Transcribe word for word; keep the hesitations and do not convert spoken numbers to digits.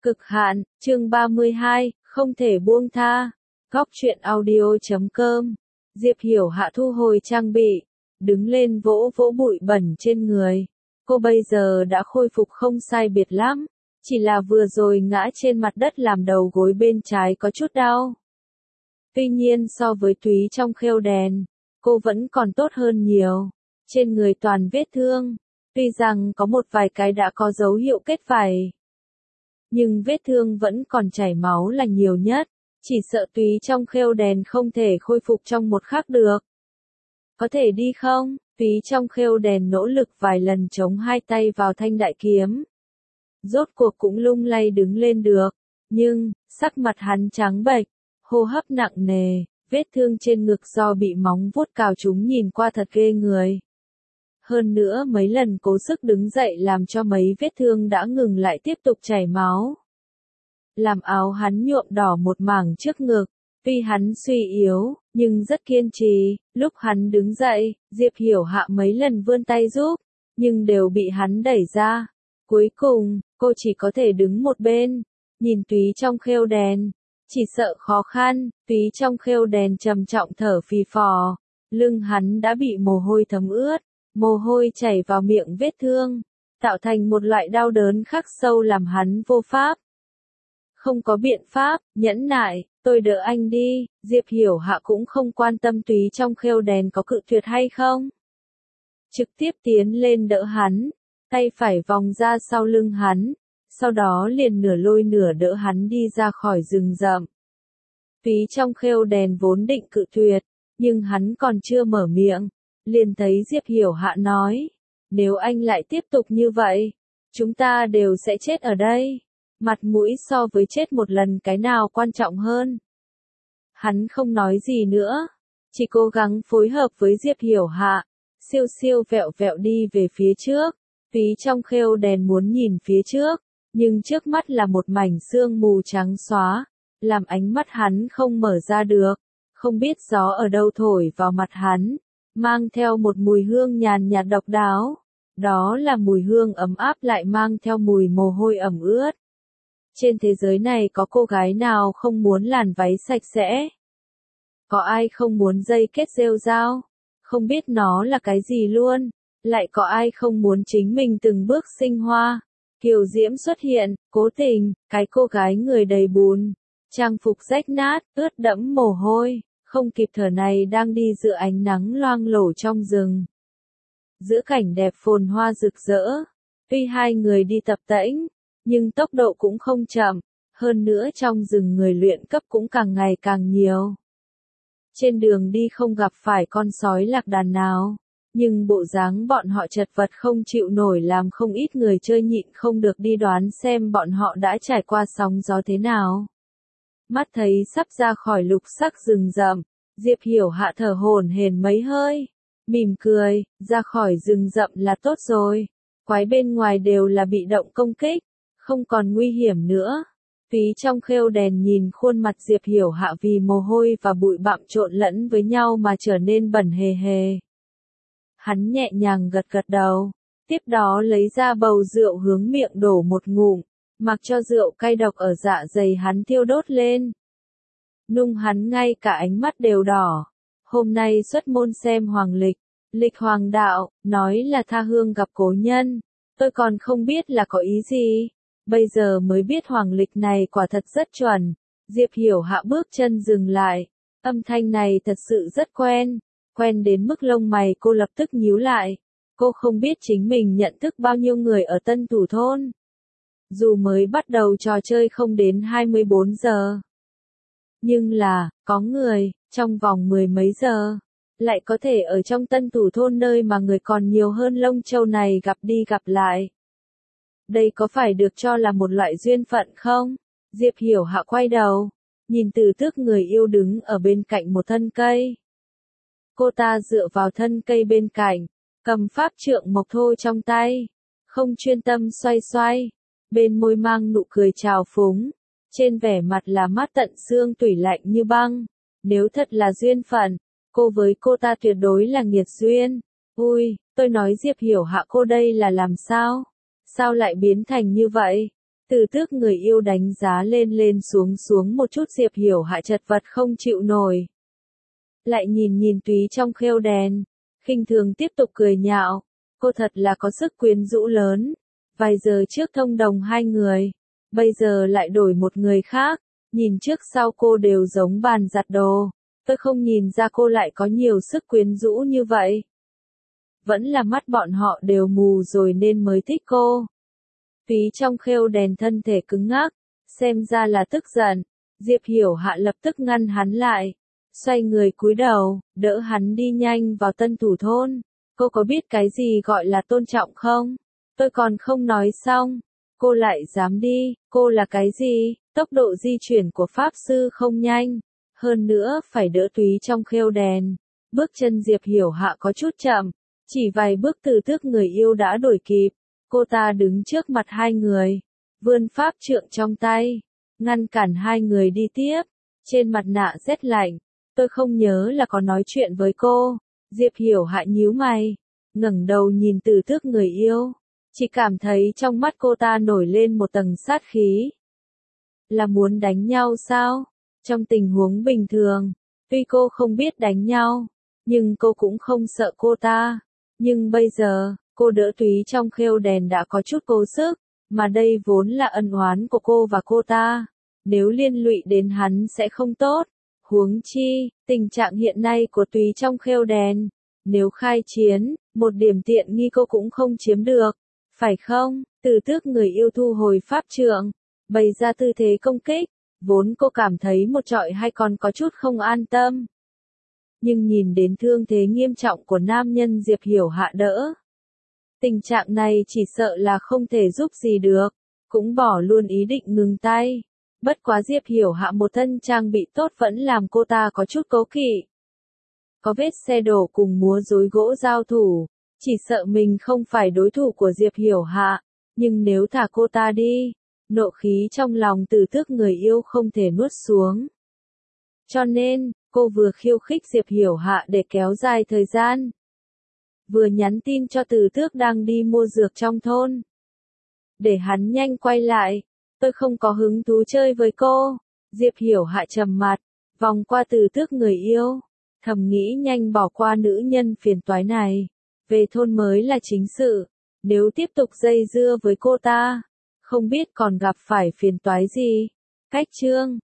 Cực hạn, chương ba mươi hai, không thể buông tha. Góc truyện audio chấm com. Diệp Hiểu Hạ thu hồi trang bị, đứng lên vỗ vỗ bụi bẩn trên người. Cô bây giờ đã khôi phục không sai biệt lắm, chỉ là vừa rồi ngã trên mặt đất làm đầu gối bên trái có chút đau. Tuy nhiên so với Túy trong khêu đèn, cô vẫn còn tốt hơn nhiều. Trên người toàn vết thương, tuy rằng có một vài cái đã có dấu hiệu kết vảy, nhưng vết thương vẫn còn chảy máu là nhiều nhất, chỉ sợ Túy trong khêu đèn không thể khôi phục trong một khắc được. Có thể đi không? Túy trong khêu đèn nỗ lực vài lần chống hai tay vào thanh đại kiếm. Rốt cuộc cũng lung lay đứng lên được, nhưng, sắc mặt hắn trắng bệch, hô hấp nặng nề, vết thương trên ngực do bị móng vuốt cào trúng nhìn qua thật ghê người. Hơn nữa mấy lần cố sức đứng dậy làm cho mấy vết thương đã ngừng lại tiếp tục chảy máu. Làm áo hắn nhuộm đỏ một mảng trước ngực, tuy hắn suy yếu, nhưng rất kiên trì. Lúc hắn đứng dậy, Diệp Hiểu Hạ mấy lần vươn tay giúp, nhưng đều bị hắn đẩy ra. Cuối cùng, cô chỉ có thể đứng một bên, nhìn Túy trong khêu đèn. Chỉ sợ khó khăn, Túy trong khêu đèn trầm trọng thở phì phò, lưng hắn đã bị mồ hôi thấm ướt. Mồ hôi chảy vào miệng vết thương, tạo thành một loại đau đớn khắc sâu làm hắn vô pháp. Không có biện pháp, nhẫn nại, tôi đỡ anh đi. Diệp Hiểu Hạ cũng không quan tâm Túy trong khêu đèn có cự tuyệt hay không. Trực tiếp tiến lên đỡ hắn, tay phải vòng ra sau lưng hắn, sau đó liền nửa lôi nửa đỡ hắn đi ra khỏi rừng rậm. Túy trong khêu đèn vốn định cự tuyệt, nhưng hắn còn chưa mở miệng, liền thấy Diệp Hiểu Hạ nói, nếu anh lại tiếp tục như vậy, chúng ta đều sẽ chết ở đây. Mặt mũi so với chết một lần cái nào quan trọng hơn. Hắn không nói gì nữa, chỉ cố gắng phối hợp với Diệp Hiểu Hạ, siêu siêu vẹo vẹo đi về phía trước. Túy trong khêu đèn muốn nhìn phía trước, nhưng trước mắt là một mảnh sương mù trắng xóa, làm ánh mắt hắn không mở ra được, không biết gió ở đâu thổi vào mặt hắn, mang theo một mùi hương nhàn nhạt độc đáo, đó là mùi hương ấm áp lại mang theo mùi mồ hôi ẩm ướt. Trên thế giới này có cô gái nào không muốn làn váy sạch sẽ? Có ai không muốn dây kết rêu rao? Không biết nó là cái gì luôn? Lại có ai không muốn chính mình từng bước sinh hoa? Kiều diễm xuất hiện, cố tình, cái cô gái người đầy bùn, trang phục rách nát, ướt đẫm mồ hôi, không kịp thở này đang đi giữa ánh nắng loang lổ trong rừng. Giữa cảnh đẹp phồn hoa rực rỡ, tuy hai người đi tập tễnh, nhưng tốc độ cũng không chậm, hơn nữa trong rừng người luyện cấp cũng càng ngày càng nhiều. Trên đường đi không gặp phải con sói lạc đàn nào, nhưng bộ dáng bọn họ chật vật không chịu nổi làm không ít người chơi nhịn không được đi đoán xem bọn họ đã trải qua sóng gió thế nào. Mắt thấy sắp ra khỏi lục sắc rừng rậm, Diệp Hiểu Hạ thở hổn hển mấy hơi, mỉm cười, ra khỏi rừng rậm là tốt rồi, quái bên ngoài đều là bị động công kích, không còn nguy hiểm nữa. Túy trong khêu đèn nhìn khuôn mặt Diệp Hiểu Hạ vì mồ hôi và bụi bặm trộn lẫn với nhau mà trở nên bẩn hề hề. Hắn nhẹ nhàng gật gật đầu, tiếp đó lấy ra bầu rượu hướng miệng đổ một ngụm, mặc cho rượu cay độc ở dạ dày hắn thiêu đốt lên. Nung hắn ngay cả ánh mắt đều đỏ. Hôm nay xuất môn xem hoàng lịch, lịch hoàng đạo, nói là tha hương gặp cố nhân. Tôi còn không biết là có ý gì. Bây giờ mới biết hoàng lịch này quả thật rất chuẩn. Diệp Hiểu Hạ bước chân dừng lại. Âm thanh này thật sự rất quen. Quen đến mức lông mày cô lập tức nhíu lại. Cô không biết chính mình nhận thức bao nhiêu người ở Tân Thủ Thôn. Dù mới bắt đầu trò chơi không đến hai mươi bốn giờ. Nhưng là, có người, trong vòng mười mấy giờ, lại có thể ở trong Tân Thủ Thôn nơi mà người còn nhiều hơn Lông Châu này gặp đi gặp lại. Đây có phải được cho là một loại duyên phận không? Diệp Hiểu Hạ quay đầu, nhìn Từ Tước người yêu đứng ở bên cạnh một thân cây. Cô ta dựa vào thân cây bên cạnh, cầm pháp trượng mộc thô trong tay, không chuyên tâm xoay xoay, bên môi mang nụ cười trào phúng. Trên vẻ mặt là mắt tận xương tủy lạnh như băng. Nếu thật là duyên phận, cô với cô ta tuyệt đối là nghiệt duyên. Ui, tôi nói Diệp Hiểu Hạ cô đây là làm sao? Sao lại biến thành như vậy? Từ Tước người yêu đánh giá lên lên xuống xuống một chút, Diệp Hiểu Hạ chật vật không chịu nổi. Lại nhìn nhìn Túy trong khêu đèn, khinh thường tiếp tục cười nhạo, cô thật là có sức quyến rũ lớn. Vài giờ trước thông đồng hai người, bây giờ lại đổi một người khác, nhìn trước sau cô đều giống bàn giặt đồ. Tôi không nhìn ra cô lại có nhiều sức quyến rũ như vậy. Vẫn là mắt bọn họ đều mù rồi nên mới thích cô. Túy trong khêu đèn thân thể cứng ngắc, xem ra là tức giận. Diệp Hiểu Hạ lập tức ngăn hắn lại, xoay người cúi đầu, đỡ hắn đi nhanh vào Tân Thủ thôn. Cô có biết cái gì gọi là tôn trọng không? Tôi còn không nói xong, cô lại dám đi, cô là cái gì? Tốc độ di chuyển của Pháp Sư không nhanh, hơn nữa phải đỡ Túy trong khêu đèn. Bước chân Diệp Hiểu Hạ có chút chậm, chỉ vài bước Từ Tước người yêu đã đuổi kịp. Cô ta đứng trước mặt hai người, vươn pháp trượng trong tay, ngăn cản hai người đi tiếp, trên mặt nạ rét lạnh. Tôi không nhớ là có nói chuyện với cô. Diệp Hiểu Hạ nhíu mày, ngẩng đầu nhìn Từ Tước người yêu, chỉ cảm thấy trong mắt cô ta nổi lên một tầng sát khí. Là muốn đánh nhau sao? Trong tình huống bình thường, tuy cô không biết đánh nhau, nhưng cô cũng không sợ cô ta. Nhưng bây giờ, cô đỡ Túy trong khêu đèn đã có chút cố sức, mà đây vốn là ân oán của cô và cô ta. Nếu liên lụy đến hắn sẽ không tốt. Huống chi, tình trạng hiện nay của Túy trong khêu đèn, nếu khai chiến, một điểm tiện nghi cô cũng không chiếm được, phải không? Từ Tước người yêu thu hồi pháp trượng, bày ra tư thế công kích, vốn cô cảm thấy một trọi hay còn có chút không an tâm. Nhưng nhìn đến thương thế nghiêm trọng của nam nhân Diệp Hiểu Hạ đỡ, tình trạng này chỉ sợ là không thể giúp gì được, cũng bỏ luôn ý định ngừng tay. Bất quá Diệp Hiểu Hạ một thân trang bị tốt vẫn làm cô ta có chút cố kỵ. Có vết xe đổ cùng múa rối gỗ giao thủ, chỉ sợ mình không phải đối thủ của Diệp Hiểu Hạ, nhưng nếu thả cô ta đi, nộ khí trong lòng Từ Tước người yêu không thể nuốt xuống. Cho nên, cô vừa khiêu khích Diệp Hiểu Hạ để kéo dài thời gian, vừa nhắn tin cho Từ Tước đang đi mua dược trong thôn, để hắn nhanh quay lại. Tôi không có hứng thú chơi với cô. Diệp Hiểu Hạ trầm mặt, vòng qua Từ Tước người yêu, thầm nghĩ nhanh bỏ qua nữ nhân phiền toái này, về thôn mới là chính sự. Nếu tiếp tục dây dưa với cô ta, không biết còn gặp phải phiền toái gì. Cách chương